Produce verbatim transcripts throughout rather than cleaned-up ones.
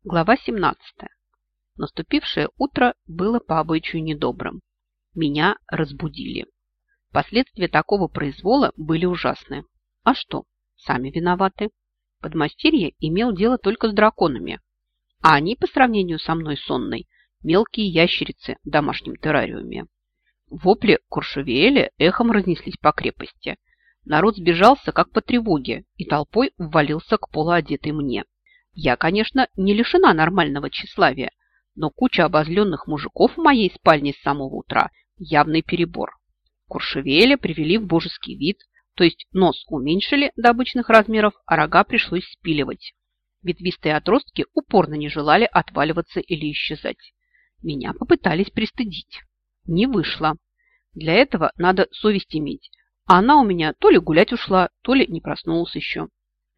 Глава семнадцатая. Наступившее утро было по обычаю недобрым. Меня разбудили. Последствия такого произвола были ужасны. А что? Сами виноваты. Подмастерье имел дело только с драконами. А они, по сравнению со мной сонной, мелкие ящерицы в домашнем террариуме. Вопли Куршевеля эхом разнеслись по крепости. Народ сбежался, как по тревоге, и толпой ввалился к полуодетой мне. Я, конечно, не лишена нормального тщеславия, но куча обозленных мужиков в моей спальне с самого утра – явный перебор. Куршевеля привели в божеский вид, то есть нос уменьшили до обычных размеров, а рога пришлось спиливать. Ветвистые отростки упорно не желали отваливаться или исчезать. Меня попытались пристыдить. Не вышло. Для этого надо совесть иметь, а она у меня то ли гулять ушла, то ли не проснулась еще.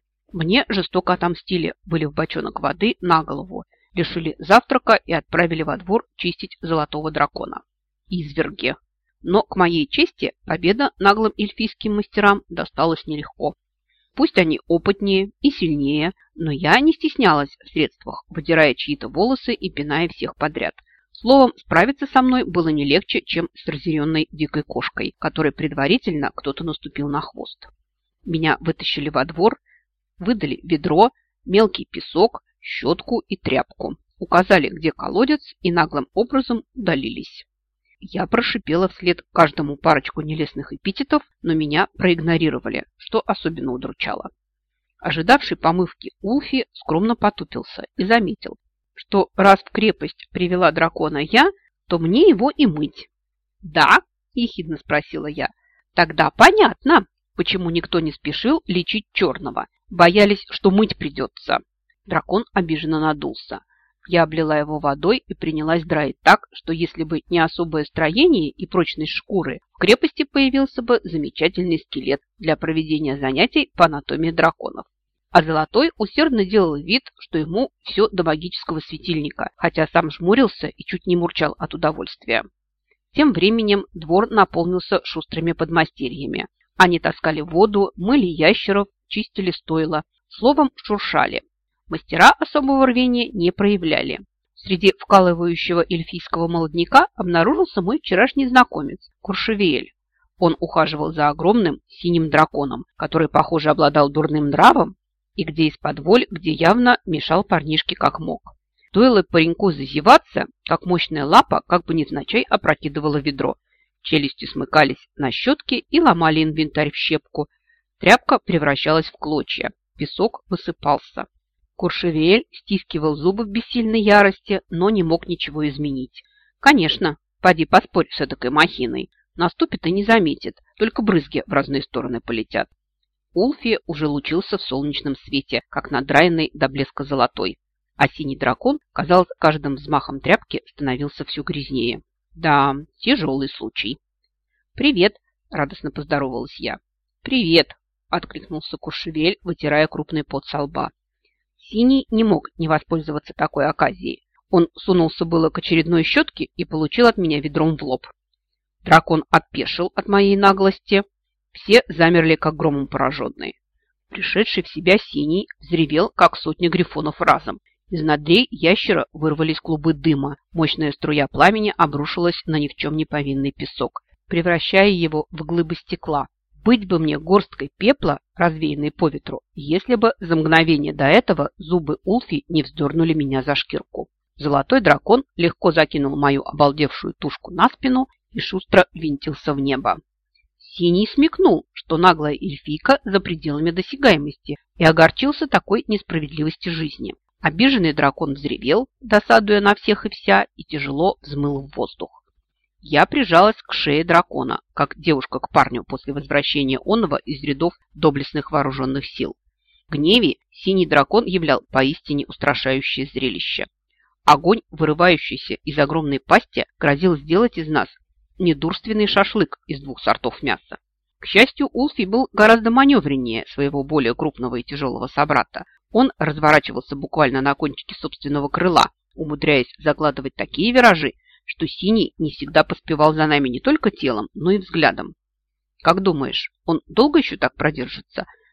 Мне жестоко отомстили, были в бочонок воды на голову, лишили завтрака и отправили во двор чистить золотого дракона. Изверги. Но, к моей чести, победа наглым эльфийским мастерам досталась нелегко. Пусть они опытнее и сильнее, но я не стеснялась в средствах, выдирая чьи-то волосы и пиная всех подряд. Словом, справиться со мной было не легче, чем с разъяренной дикой кошкой, которой предварительно кто-то наступил на хвост. Меня вытащили во двор, выдали ведро, мелкий песок, щетку и тряпку. Указали, где колодец, и наглым образом удалились. Я прошипела вслед каждому парочку нелестных эпитетов, но меня проигнорировали, что особенно удручало. Ожидавший помывки Улфи скромно потупился и заметил, что раз в крепость привела дракона я, то мне его и мыть. «Да?» – ехидно спросила я. «Тогда понятно, почему никто не спешил лечить черного. Боялись, что мыть придется». Дракон обиженно надулся. Я облила его водой и принялась драить так, что если бы не особое строение и прочность шкуры, в крепости появился бы замечательный скелет для проведения занятий по анатомии драконов. А Золотой усердно делал вид, что ему все до магического светильника, хотя сам жмурился и чуть не мурчал от удовольствия. Тем временем двор наполнился шустрыми подмастерьями. Они таскали воду, мыли ящеров, чистили стойла, словом, шуршали. Мастера особого рвения не проявляли. Среди вкалывающего эльфийского молодняка обнаружился мой вчерашний знакомец Куршевель. Он ухаживал за огромным синим драконом, который, похоже, обладал дурным нравом, и где из-под воль, где явно мешал парнишке как мог. Стоило пареньку зазеваться, как мощная лапа, как бы невзначай, опрокидывала ведро. Челюсти смыкались на щетке и ломали инвентарь в щепку. Тряпка превращалась в клочья, песок высыпался. Куршевель стискивал зубы в бессильной ярости, но не мог ничего изменить. Конечно, поди поспорь с этой махиной. Наступит и не заметит, только брызги в разные стороны полетят. Улфи уже лучился в солнечном свете, как надраенный до блеска золотой. А синий дракон, казалось, каждым взмахом тряпки становился все грязнее. Да, тяжелый случай. «Привет!» – радостно поздоровалась я. «Привет!» – откликнулся Куршевель, вытирая крупный пот со лба. Синий не мог не воспользоваться такой оказией. Он сунулся было к очередной щетке и получил от меня ведром в лоб. Дракон отпешил от моей наглости. Все замерли, как громом пораженные. Пришедший в себя Синий взревел, как сотня грифонов разом. Из ноздрей ящера вырвались клубы дыма. Мощная струя пламени обрушилась на ни в чем не повинный песок, превращая его в глыбы стекла. Быть бы мне горсткой пепла, развеянной по ветру, если бы за мгновение до этого зубы Улфи не вздернули меня за шкирку. Золотой дракон легко закинул мою обалдевшую тушку на спину и шустро винтился в небо. Синий смекнул, что наглая эльфийка за пределами досягаемости, и огорчился такой несправедливости жизни. Обиженный дракон взревел, досадуя на всех и вся, и тяжело взмыл в воздух. Я прижалась к шее дракона, как девушка к парню после возвращения оного из рядов доблестных вооруженных сил. В гневе синий дракон являл поистине устрашающее зрелище. Огонь, вырывающийся из огромной пасти, грозил сделать из нас недурственный шашлык из двух сортов мяса. К счастью, Улфи был гораздо маневреннее своего более крупного и тяжелого собрата. Он разворачивался буквально на кончике собственного крыла, умудряясь закладывать такие виражи, что Синий не всегда поспевал за нами не только телом, но и взглядом. «Как думаешь, он долго еще так продержится?»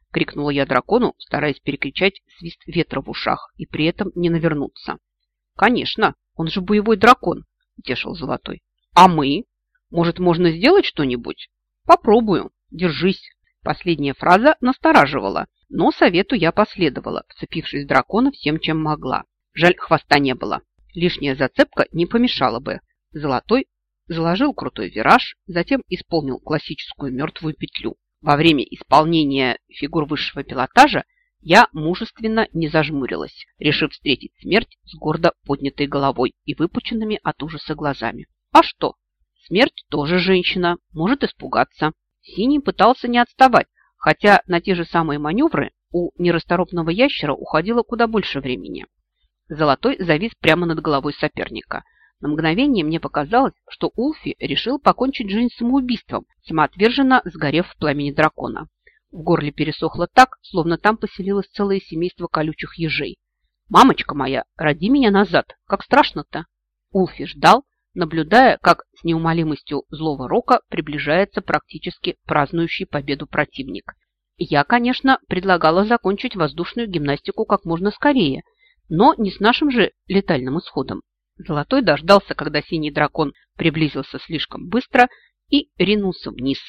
– крикнула я дракону, стараясь перекричать свист ветра в ушах и при этом не навернуться. «Конечно, он же боевой дракон», – утешил Золотой. «А мы? Может, можно сделать что-нибудь?» «Попробую. Держись». Последняя фраза настораживала, но совету я последовала, вцепившись в дракона всем, чем могла. Жаль, хвоста не было. Лишняя зацепка не помешала бы. Золотой заложил крутой вираж, затем исполнил классическую мертвую петлю. Во время исполнения фигур высшего пилотажа я мужественно не зажмурилась, решив встретить смерть с гордо поднятой головой и выпученными от ужаса глазами. А что? Смерть тоже женщина, может испугаться. Синий пытался не отставать, хотя на те же самые маневры у нерасторопного ящера уходило куда больше времени. Золотой завис прямо над головой соперника. На мгновение мне показалось, что Улфи решил покончить жизнь самоубийством, самоотверженно сгорев в пламени дракона. В горле пересохло так, словно там поселилось целое семейство колючих ежей. «Мамочка моя, роди меня назад! Как страшно-то!» Улфи ждал, наблюдая, как с неумолимостью злого рока приближается практически празднующий победу противник. Я, конечно, предлагала закончить воздушную гимнастику как можно скорее, но не с нашим же летальным исходом. Золотой дождался, когда синий дракон приблизился слишком быстро и ринулся вниз.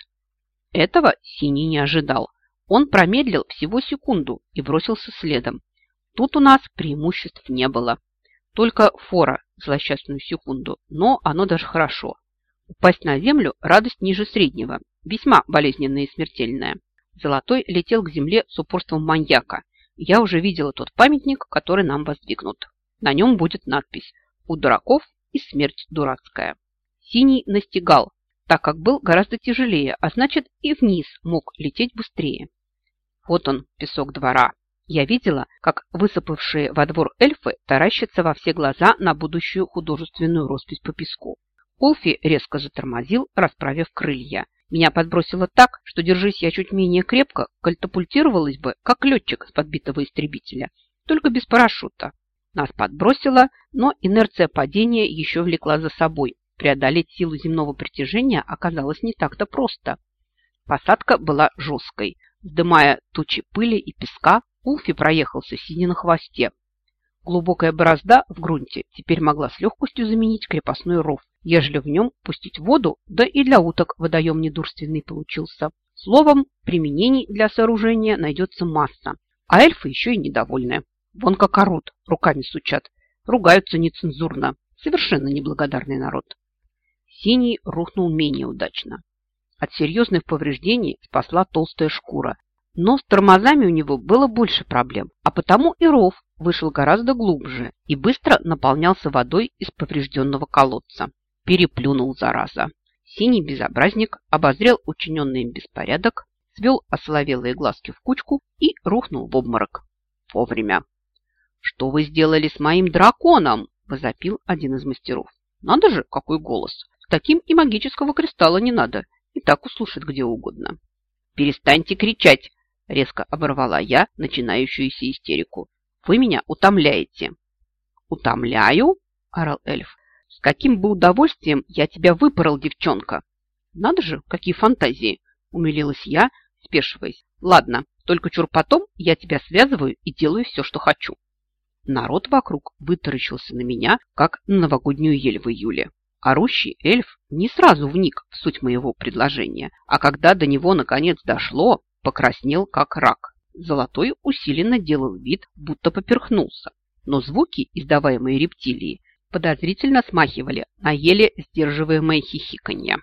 Этого синий не ожидал. Он промедлил всего секунду и бросился следом. Тут у нас преимуществ не было. Только фора злосчастную секунду, но оно даже хорошо. Упасть на землю – радость ниже среднего, весьма болезненная и смертельная. Золотой летел к земле с упорством маньяка. Я уже видела тот памятник, который нам воздвигнут. На нем будет надпись «У дураков и смерть дурацкая». Синий настигал, так как был гораздо тяжелее, а значит и вниз мог лететь быстрее. Вот он, песок двора. Я видела, как высыпавшие во двор эльфы таращатся во все глаза на будущую художественную роспись по песку. Улфи резко затормозил, расправив крылья. Меня подбросило так, что, держись я чуть менее крепко, катапультировалась бы, как летчик с подбитого истребителя, только без парашюта. Нас подбросило, но инерция падения еще влекла за собой. Преодолеть силу земного притяжения оказалось не так-то просто. Посадка была жесткой. Вздымая тучи пыли и песка, Улфи проехался сидя на хвосте. Глубокая борозда в грунте теперь могла с легкостью заменить крепостной ров, ежели в нем пустить воду, да и для уток водоем недурственный получился. Словом, применений для сооружения найдется масса, а эльфы еще и недовольны. Вон как орут, руками сучат, ругаются нецензурно. Совершенно неблагодарный народ. Синий рухнул менее удачно. От серьезных повреждений спасла толстая шкура, но с тормозами у него было больше проблем, а потому и ров вышел гораздо глубже и быстро наполнялся водой из поврежденного колодца. Переплюнул, зараза. Синий безобразник обозрел учиненный им беспорядок, свел осоловелые глазки в кучку и рухнул в обморок. Вовремя. «Что вы сделали с моим драконом?» – возопил один из мастеров. «Надо же, какой голос! С таким и магического кристалла не надо, и так услышит где угодно». «Перестаньте кричать!» – резко оборвала я начинающуюся истерику. «Вы меня утомляете». «Утомляю?» – орал эльф. «С каким бы удовольствием я тебя выпорол, девчонка!» «Надо же, какие фантазии!» – умилилась я, спешиваясь. «Ладно, только чур потом я тебя связываю и делаю все, что хочу». Народ вокруг вытаращился на меня, как на новогоднюю ель в июле. Орущий эльф не сразу вник в суть моего предложения, а когда до него наконец дошло, покраснел как рак. Золотой усиленно делал вид, будто поперхнулся, но звуки, издаваемые рептилией, подозрительно смахивали на еле сдерживаемое хихиканье.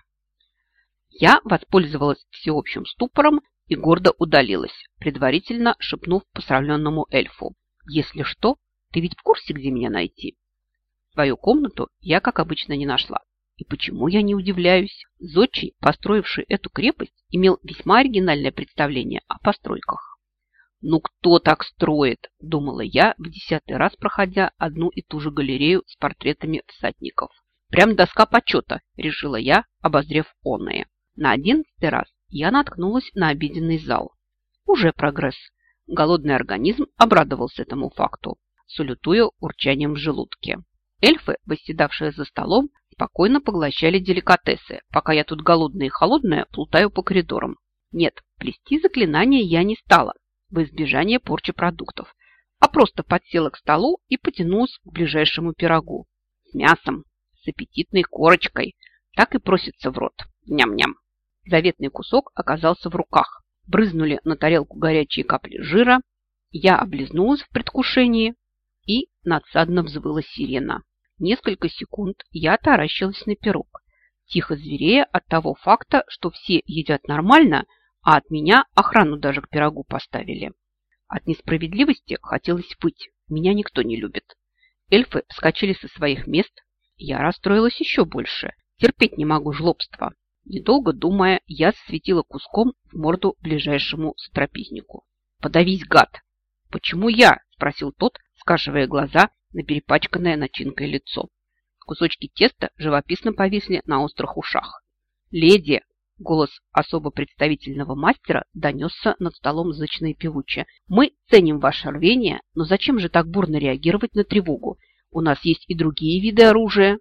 Я воспользовалась всеобщим ступором и гордо удалилась, предварительно шепнув посрамленному эльфу: «Если что, ты ведь в курсе, где меня найти?» Свою комнату я, как обычно, не нашла. И почему я не удивляюсь? Зодчий, построивший эту крепость, имел весьма оригинальное представление о постройках. «Ну кто так строит?» – думала я, в десятый раз проходя одну и ту же галерею с портретами всадников. «Прям доска почета», – решила я, обозрев оное. На одиннадцатый раз я наткнулась на обеденный зал. Уже прогресс. Голодный организм обрадовался этому факту, салютуя урчанием в желудке. Эльфы, восседавшие за столом, спокойно поглощали деликатесы, пока я тут голодная и холодная плутаю по коридорам. Нет, плести заклинания я не стала. во избежание порчи продуктов, а просто подсела к столу и потянулась к ближайшему пирогу. С мясом, с аппетитной корочкой. Так и просится в рот. Ням-ням. Заветный кусок оказался в руках. Брызнули на тарелку горячие капли жира. Я облизнулась в предвкушении, и надсадно взвыла сирена. Несколько секунд я таращилась на пирог, тихо зверея от того факта, что все едят нормально, а от меня охрану даже к пирогу поставили. От несправедливости хотелось выть. Меня никто не любит. Эльфы вскочили со своих мест. Я расстроилась еще больше. Терпеть не могу жлобства. Недолго думая, я засветила куском в морду ближайшему сотрапезнику. «Подавись, гад!» «Почему я?» – спросил тот, скашивая глаза на перепачканное начинкой лицо. Кусочки теста живописно повисли на острых ушах. «Леди!» – голос особо представительного мастера донесся над столом зычно и певуче. «Мы ценим ваше рвение, но зачем же так бурно реагировать на тревогу? У нас есть и другие виды оружия».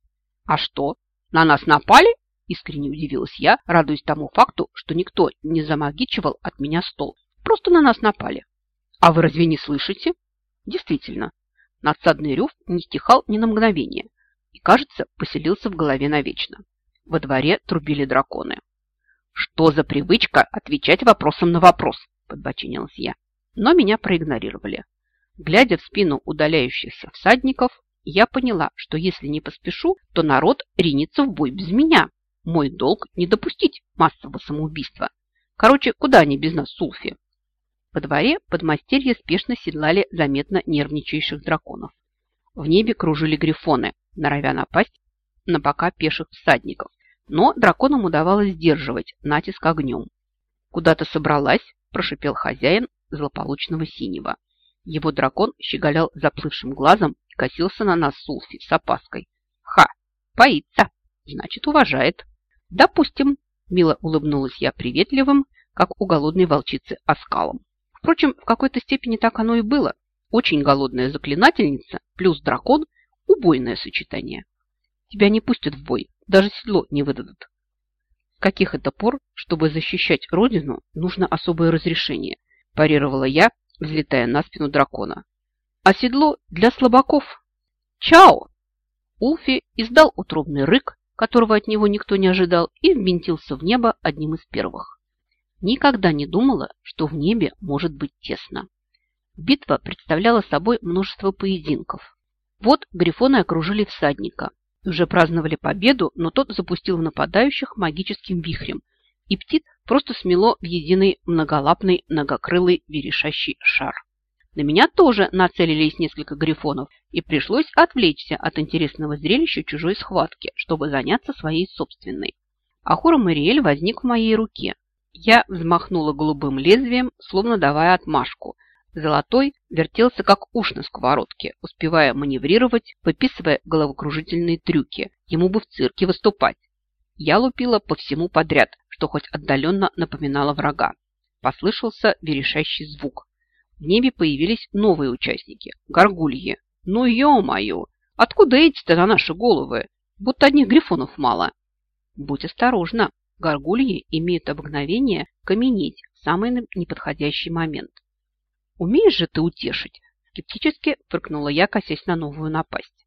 «А что, на нас напали?» – искренне удивилась я, радуясь тому факту, что никто не замагичивал от меня стол. Просто на нас напали. «А вы разве не слышите?» Действительно, надсадный рев не стихал ни на мгновение и, кажется, поселился в голове навечно. Во дворе трубили драконы. «Что за привычка отвечать вопросом на вопрос?» – подбочинилась я. Но меня проигнорировали. Глядя в спину удаляющихся всадников, я поняла, что если не поспешу, то народ ринется в бой без меня. Мой долг не допустить массового самоубийства. Короче, куда они без нас, Сулфи? Во дворе подмастерья спешно седлали заметно нервничающих драконов. В небе кружили грифоны, норовя напасть на бока пеших всадников, но драконам удавалось сдерживать натиск огнем. «Куда-то собралась?» – прошипел хозяин злополучного синего. Его дракон щеголял заплывшим глазом и косился на нас с Сулфи с опаской. «Ха! Боится! Значит, уважает!» «Допустим!» – мило улыбнулась я приветливым, как у голодной волчицы оскалом. Впрочем, в какой-то степени так оно и было. Очень голодная заклинательница плюс дракон – убойное сочетание. Тебя не пустят в бой, даже седло не выдадут. С каких это пор, чтобы защищать родину, нужно особое разрешение, парировала я, взлетая на спину дракона. А седло для слабаков. Чао! Улфи издал утробный рык, которого от него никто не ожидал, и ввинтился в небо одним из первых. Никогда не думала, что в небе может быть тесно. Битва представляла собой множество поединков. Вот грифоны окружили всадника. Уже праздновали победу, но тот запустил в нападающих магическим вихрем, и птиц просто смело в единый многолапный, многокрылый верещащий шар. На меня тоже нацелились несколько грифонов, и пришлось отвлечься от интересного зрелища чужой схватки, чтобы заняться своей собственной. Ахура Мариэль возник в моей руке. Я взмахнула голубым лезвием, словно давая отмашку. Золотой вертелся, как уж на сковородке, успевая маневрировать, выписывая головокружительные трюки. Ему бы в цирке выступать. Я лупила по всему подряд, что хоть отдаленно напоминало врага. Послышался верещащий звук. В небе появились новые участники – горгульи. Ну, ё-моё! Откуда эти-то на наши головы? Будто одних грифонов мало. Будь осторожна. Горгульи имеют обыкновение каменеть в самый неподходящий момент. «Умеешь же ты утешить?» – скептически фыркнула я, косясь на новую напасть.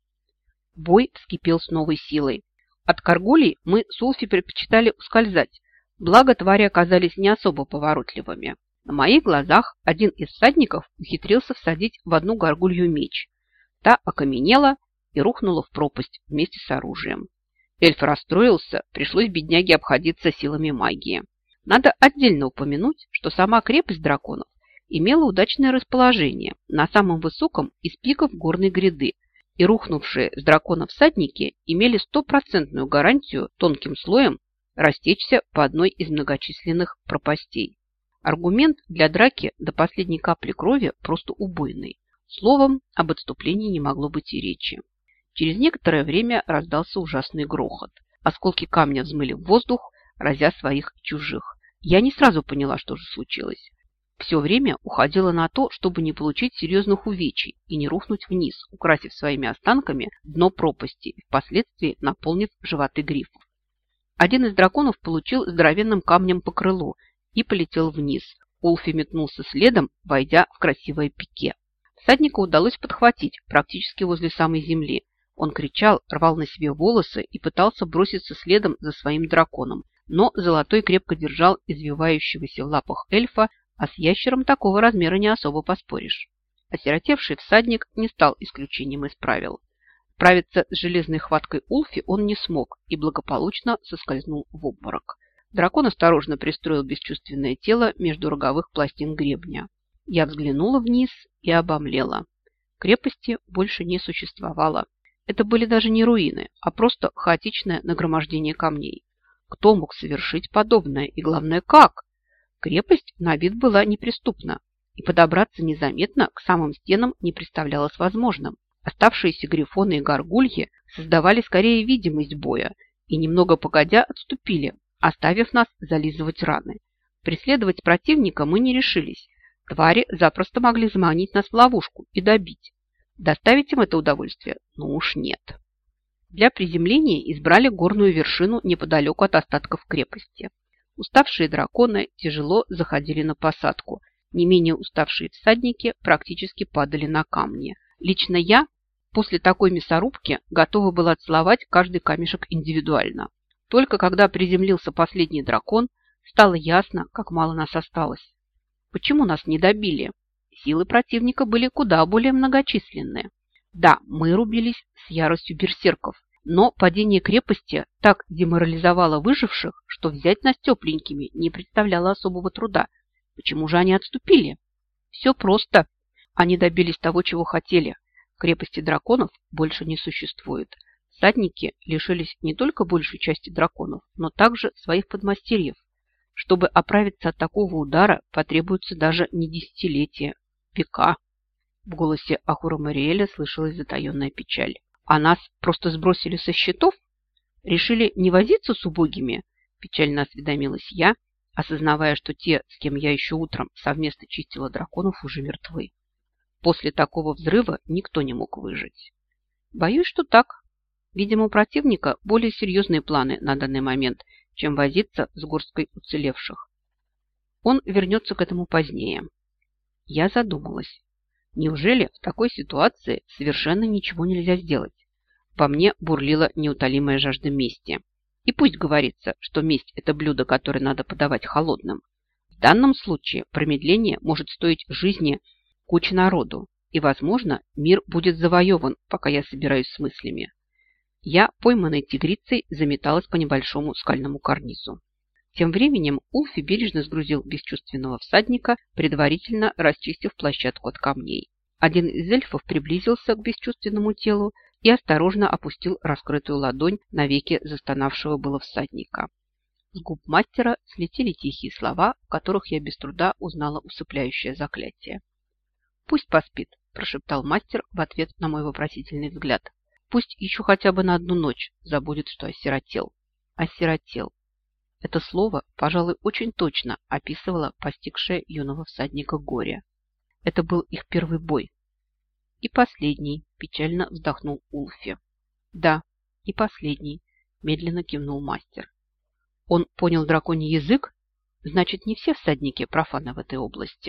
Бой вскипел с новой силой. От горгулей мы с Улфи предпочитали ускользать, благо твари оказались не особо поворотливыми. На моих глазах один из всадников ухитрился всадить в одну горгулью меч. Та окаменела и рухнула в пропасть вместе с оружием. Эльф расстроился, пришлось бедняге обходиться силами магии. Надо отдельно упомянуть, что сама крепость драконов имела удачное расположение на самом высоком из пиков горной гряды, и рухнувшие с дракона всадники имели стопроцентную гарантию тонким слоем растечься по одной из многочисленных пропастей. Аргумент для драки до последней капли крови просто убойный. Словом, об отступлении не могло быть и речи. Через некоторое время раздался ужасный грохот. Осколки камня взмыли в воздух, разя своих и чужих. Я не сразу поняла, что же случилось. Все время уходило на то, чтобы не получить серьезных увечий и не рухнуть вниз, украсив своими останками дно пропасти и впоследствии наполнив животы грифов. Один из драконов получил здоровенным камнем по крылу и полетел вниз. Улфи метнулся следом, войдя в красивое пике. Всадника удалось подхватить практически возле самой земли. Он кричал, рвал на себе волосы и пытался броситься следом за своим драконом. Но Золотой крепко держал извивающегося в лапах эльфа, а с ящером такого размера не особо поспоришь. Осиротевший всадник не стал исключением из правил. Справиться с железной хваткой Улфи он не смог и благополучно соскользнул в обморок. Дракон осторожно пристроил бесчувственное тело между роговых пластин гребня. Я взглянула вниз и обомлела. Крепости больше не существовало. Это были даже не руины, а просто хаотичное нагромождение камней. Кто мог совершить подобное и, главное, как? Крепость на вид была неприступна, и подобраться незаметно к самым стенам не представлялось возможным. Оставшиеся грифоны и горгульи создавали скорее видимость боя и немного погодя отступили, оставив нас зализывать раны. Преследовать противника мы не решились. Твари запросто могли заманить нас в ловушку и добить. Доставить им это удовольствие? Ну уж нет. Для приземления избрали горную вершину неподалеку от остатков крепости. Уставшие драконы тяжело заходили на посадку. Не менее уставшие всадники практически падали на камни. Лично я после такой мясорубки готова была целовать каждый камешек индивидуально. Только когда приземлился последний дракон, стало ясно, как мало нас осталось. Почему нас не добили? Силы противника были куда более многочисленные. Да, мы рубились с яростью берсерков, но падение крепости так деморализовало выживших, что взять нас тепленькими не представляло особого труда. Почему же они отступили? Все просто. Они добились того, чего хотели. Крепости драконов больше не существует. Всадники лишились не только большей части драконов, но также своих подмастерьев. Чтобы оправиться от такого удара, потребуется даже не десятилетия, века. В голосе Ахура Мариэля слышалась затаенная печаль. А нас просто сбросили со счетов? Решили не возиться с убогими? Печально осведомилась я, осознавая, что те, с кем я еще утром совместно чистила драконов, уже мертвы. После такого взрыва никто не мог выжить. Боюсь, что так. Видимо, у противника более серьезные планы на данный момент, чем возиться с горсткой уцелевших. Он вернется к этому позднее. Я задумалась. Неужели в такой ситуации совершенно ничего нельзя сделать? Во мне бурлила неутолимая жажда мести. И пусть говорится, что месть – это блюдо, которое надо подавать холодным. В данном случае промедление может стоить жизни кучи народу, и, возможно, мир будет завоеван, пока я собираюсь с мыслями. Я, пойманной тигрицей, заметалась по небольшому скальному карнизу. Тем временем Улфи бережно сгрузил бесчувственного всадника, предварительно расчистив площадку от камней. Один из эльфов приблизился к бесчувственному телу и осторожно опустил раскрытую ладонь на веки застонавшего было всадника. С губ мастера слетели тихие слова, в которых я без труда узнала усыпляющее заклятие. «Пусть поспит», – прошептал мастер в ответ на мой вопросительный взгляд. «Пусть еще хотя бы на одну ночь забудет, что осиротел». Осиротел. Это слово, пожалуй, очень точно описывало постигшее юного всадника горе. Это был их первый бой. И последний, печально вздохнул Улфи. Да, и последний, медленно кивнул мастер. Он понял драконий язык? Значит, не все всадники профаны в этой области.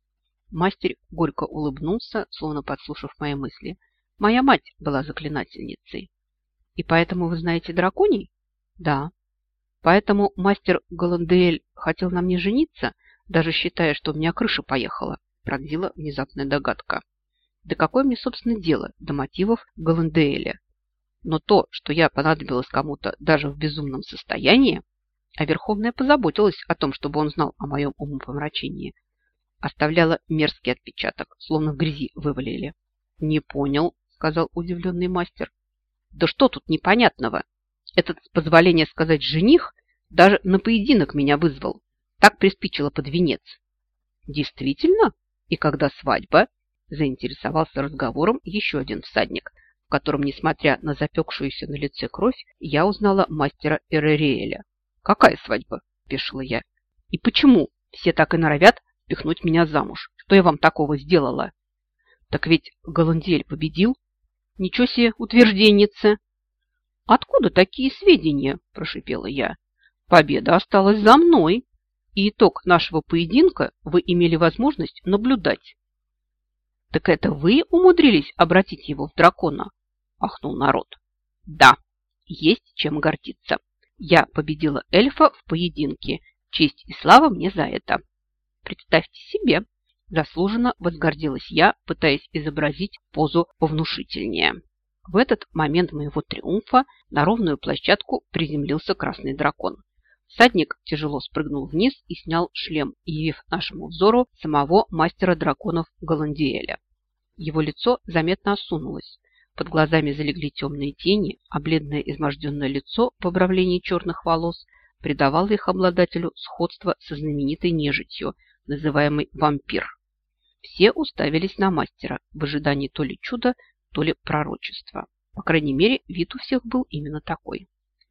Мастер горько улыбнулся, словно подслушав мои мысли. Моя мать была заклинательницей. И поэтому вы знаете драконий? Да. Поэтому мастер Галандеэль хотел на мне жениться, даже считая, что у меня крыша поехала, пронзила внезапная догадка. Да какое мне, собственно, дело до мотивов Галандеэля? Но то, что я понадобилась кому-то даже в безумном состоянии, а Верховная позаботилась о том, чтобы он знал о моем умопомрачении, оставляло мерзкий отпечаток, словно в грязи вывалили. «Не понял», — сказал удивленный мастер. «Да что тут непонятного? Этот, с позволения сказать, жених даже на поединок меня вызвал. Так приспичило под венец». «Действительно? И когда свадьба?» — заинтересовался разговором еще один всадник, в котором, несмотря на запекшуюся на лице кровь, я узнала мастера Эрериэля. «Какая свадьба?» – пешила я. «И почему все так и норовят впихнуть меня замуж? Что я вам такого сделала?» «Так ведь Галандиэль победил». «Ничего себе утвержденница!» «Откуда такие сведения?» – прошипела я. «Победа осталась за мной». и итог нашего поединка вы имели возможность наблюдать. Так это вы умудрились обратить его в дракона? Ахнул народ. Да, есть чем гордиться. Я победила эльфа в поединке. Честь и слава мне за это. Представьте себе, заслуженно возгордилась я, пытаясь изобразить позу повнушительнее. В этот момент моего триумфа на ровную площадку приземлился красный дракон. Всадник тяжело спрыгнул вниз и снял шлем, явив нашему взору самого мастера драконов Галандиэля. Его лицо заметно осунулось. Под глазами залегли темные тени, а бледное изможденное лицо в обрамлении черных волос придавало их обладателю сходство со знаменитой нежитью, называемой вампир. Все уставились на мастера в ожидании то ли чуда, то ли пророчества. По крайней мере, вид у всех был именно такой.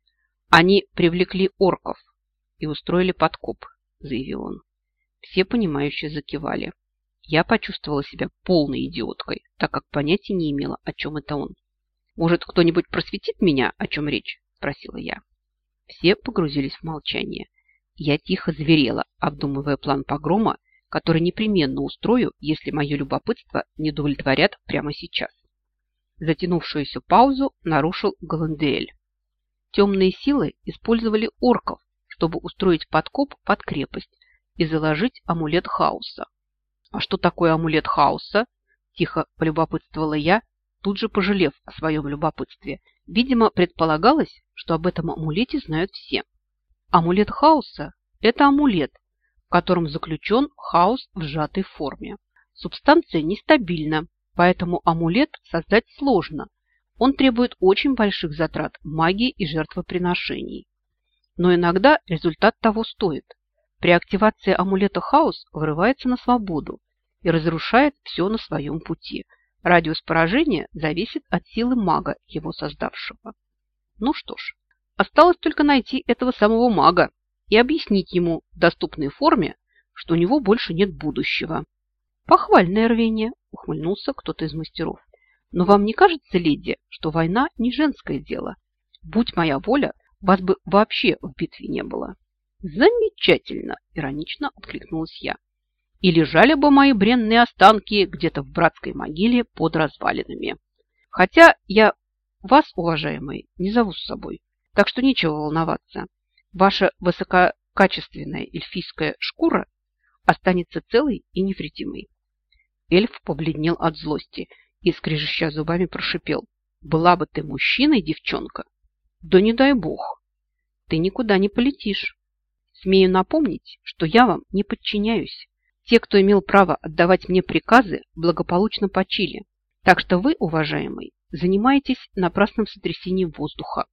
«Они привлекли орков и устроили подкоп», – заявил он. Все понимающие закивали. Я почувствовала себя полной идиоткой, так как понятия не имела, о чем это он. «Может, кто-нибудь просветит меня, о чем речь?» – спросила я. Все погрузились в молчание. Я тихо зверела, обдумывая план погрома, который непременно устрою, если мое любопытство не удовлетворят прямо сейчас. Затянувшуюся паузу нарушил Галандиэль. Темные силы использовали орков, чтобы устроить подкоп под крепость и заложить амулет хаоса. «А что такое амулет хаоса?» – тихо полюбопытствовала я, тут же пожалев о своем любопытстве. Видимо, предполагалось, что об этом амулете знают все. Амулет хаоса – это амулет, в котором заключен хаос в сжатой форме. Субстанция нестабильна, поэтому амулет создать сложно. Он требует очень больших затрат магии и жертвоприношений. Но иногда результат того стоит. При активации амулета хаос вырывается на свободу и разрушает все на своем пути. Радиус поражения зависит от силы мага, его создавшего. Ну что ж, осталось только найти этого самого мага и объяснить ему в доступной форме, что у него больше нет будущего. «Похвальное рвение», – ухмыльнулся кто-то из мастеров. «Но вам не кажется, леди, что война не женское дело? Будь моя воля, вас бы вообще в битве не было». «Замечательно!» – иронично откликнулась я. «И лежали бы мои бренные останки где-то в братской могиле под развалинами. Хотя я вас, уважаемые, не зову с собой, так что нечего волноваться. Ваша высококачественная эльфийская шкура останется целой и невредимой». Эльф побледнел от злости и, скрежеща зубами, прошипел. «Была бы ты мужчиной, девчонка!» «Да не дай бог! Ты никуда не полетишь. Смею напомнить, что я вам не подчиняюсь. Те, кто имел право отдавать мне приказы, благополучно почили. Так что вы, уважаемый, занимаетесь напрасным сотрясением воздуха.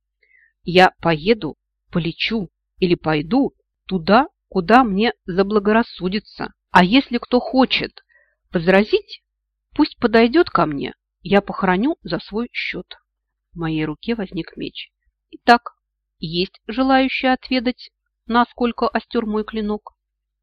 Я поеду, полечу или пойду туда, куда мне заблагорассудится. А если кто хочет возразить, пусть подойдет ко мне, я похороню за свой счет». В моей руке возник меч. «Итак, есть желающие отведать, насколько остер мой клинок?»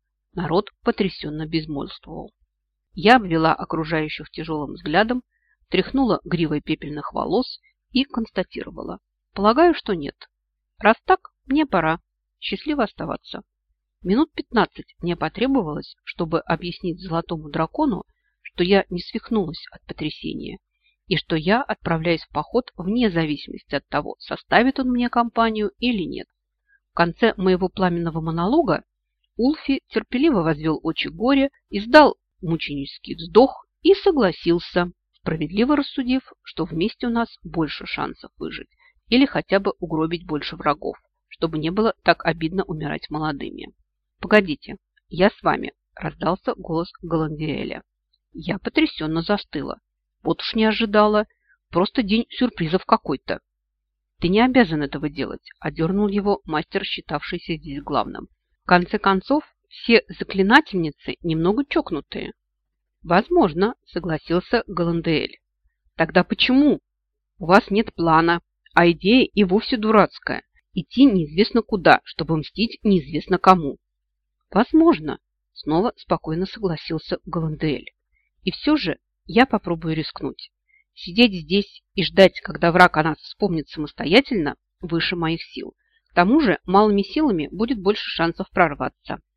Народ потрясенно безмолвствовал. Я обвела окружающих тяжелым взглядом, тряхнула гривой пепельных волос и констатировала. Полагаю, что нет. Раз так, мне пора. Счастливо оставаться. Минут пятнадцать мне потребовалось, чтобы объяснить золотому дракону, что я не свихнулась от потрясения и что я отправляюсь в поход вне зависимости от того, составит он мне компанию или нет. В конце моего пламенного монолога Улфи терпеливо возвел очи горя, издал мученический вздох и согласился, справедливо рассудив, что вместе у нас больше шансов выжить или хотя бы угробить больше врагов, чтобы не было так обидно умирать молодыми. «Погодите, я с вами», – раздался голос Галандиэля. Я потрясенно застыла. Вот уж не ожидала. Просто день сюрпризов какой-то. «Ты не обязан этого делать», – одернул его мастер, считавшийся здесь главным. «В конце концов, все заклинательницы немного чокнутые». «Возможно», – согласился Галандиэль. «Тогда почему? У вас нет плана, а идея и вовсе дурацкая. Идти неизвестно куда, чтобы мстить неизвестно кому». «Возможно», – снова спокойно согласился Галандиэль. «И все же я попробую рискнуть. Сидеть здесь и ждать, когда враг о нас вспомнит самостоятельно, выше моих сил. К тому же малыми силами будет больше шансов прорваться.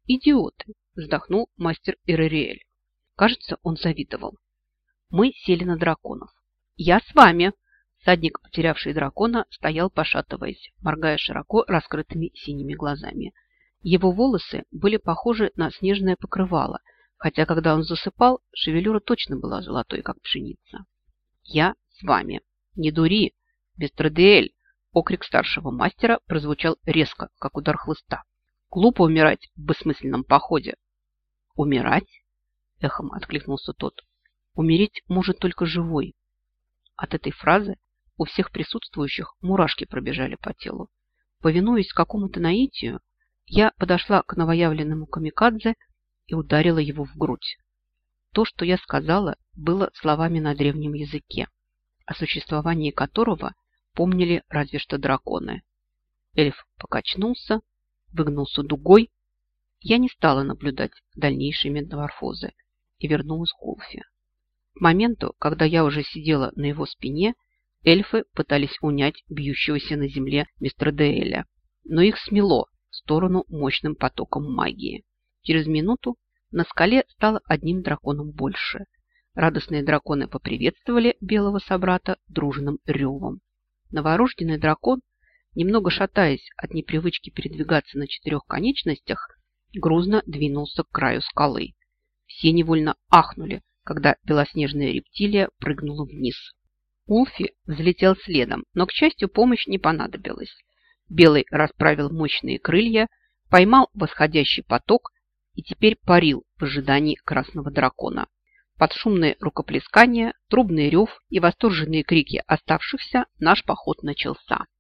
Идиоты, вздохнул мастер Ирериэль. Кажется, он завидовал. Мы сели на драконов. Я с вами. Всадник, потерявший дракона, стоял, пошатываясь, моргая широко раскрытыми синими глазами. Его волосы были похожи на снежное покрывало, хотя, когда он засыпал, шевелюра точно была золотой, как пшеница. «Я с вами. Не дури, мистер Деэль!» Окрик старшего мастера прозвучал резко, как удар хлыста. «Глупо умирать в бессмысленном походе». «Умирать?» – эхом откликнулся тот. «Умереть может только живой». От этой фразы у всех присутствующих мурашки пробежали по телу. Повинуясь какому-то наитию, я подошла к новоявленному камикадзе и ударила его в грудь. То, что я сказала, было словами на древнем языке, о существовании которого помнили разве что драконы. Эльф покачнулся, выгнулся дугой. Я не стала наблюдать дальнейшие метаморфозы и вернулась к Улфе. К моменту, когда я уже сидела на его спине, эльфы пытались унять бьющегося на земле мистера Деэля, но их смело в сторону мощным потоком магии. Через минуту на скале стало одним драконом больше. Радостные драконы поприветствовали белого собрата дружным ревом. Новорожденный дракон, немного шатаясь от непривычки передвигаться на четырех конечностях, грузно двинулся к краю скалы. Все невольно ахнули, когда белоснежная рептилия прыгнула вниз. Улфи взлетел следом, но, к счастью, помощь не понадобилась. Белый расправил мощные крылья, поймал восходящий поток и теперь парил в ожидании красного дракона. Под шумные рукоплескания, трубный рев и восторженные крики оставшихся наш поход начался.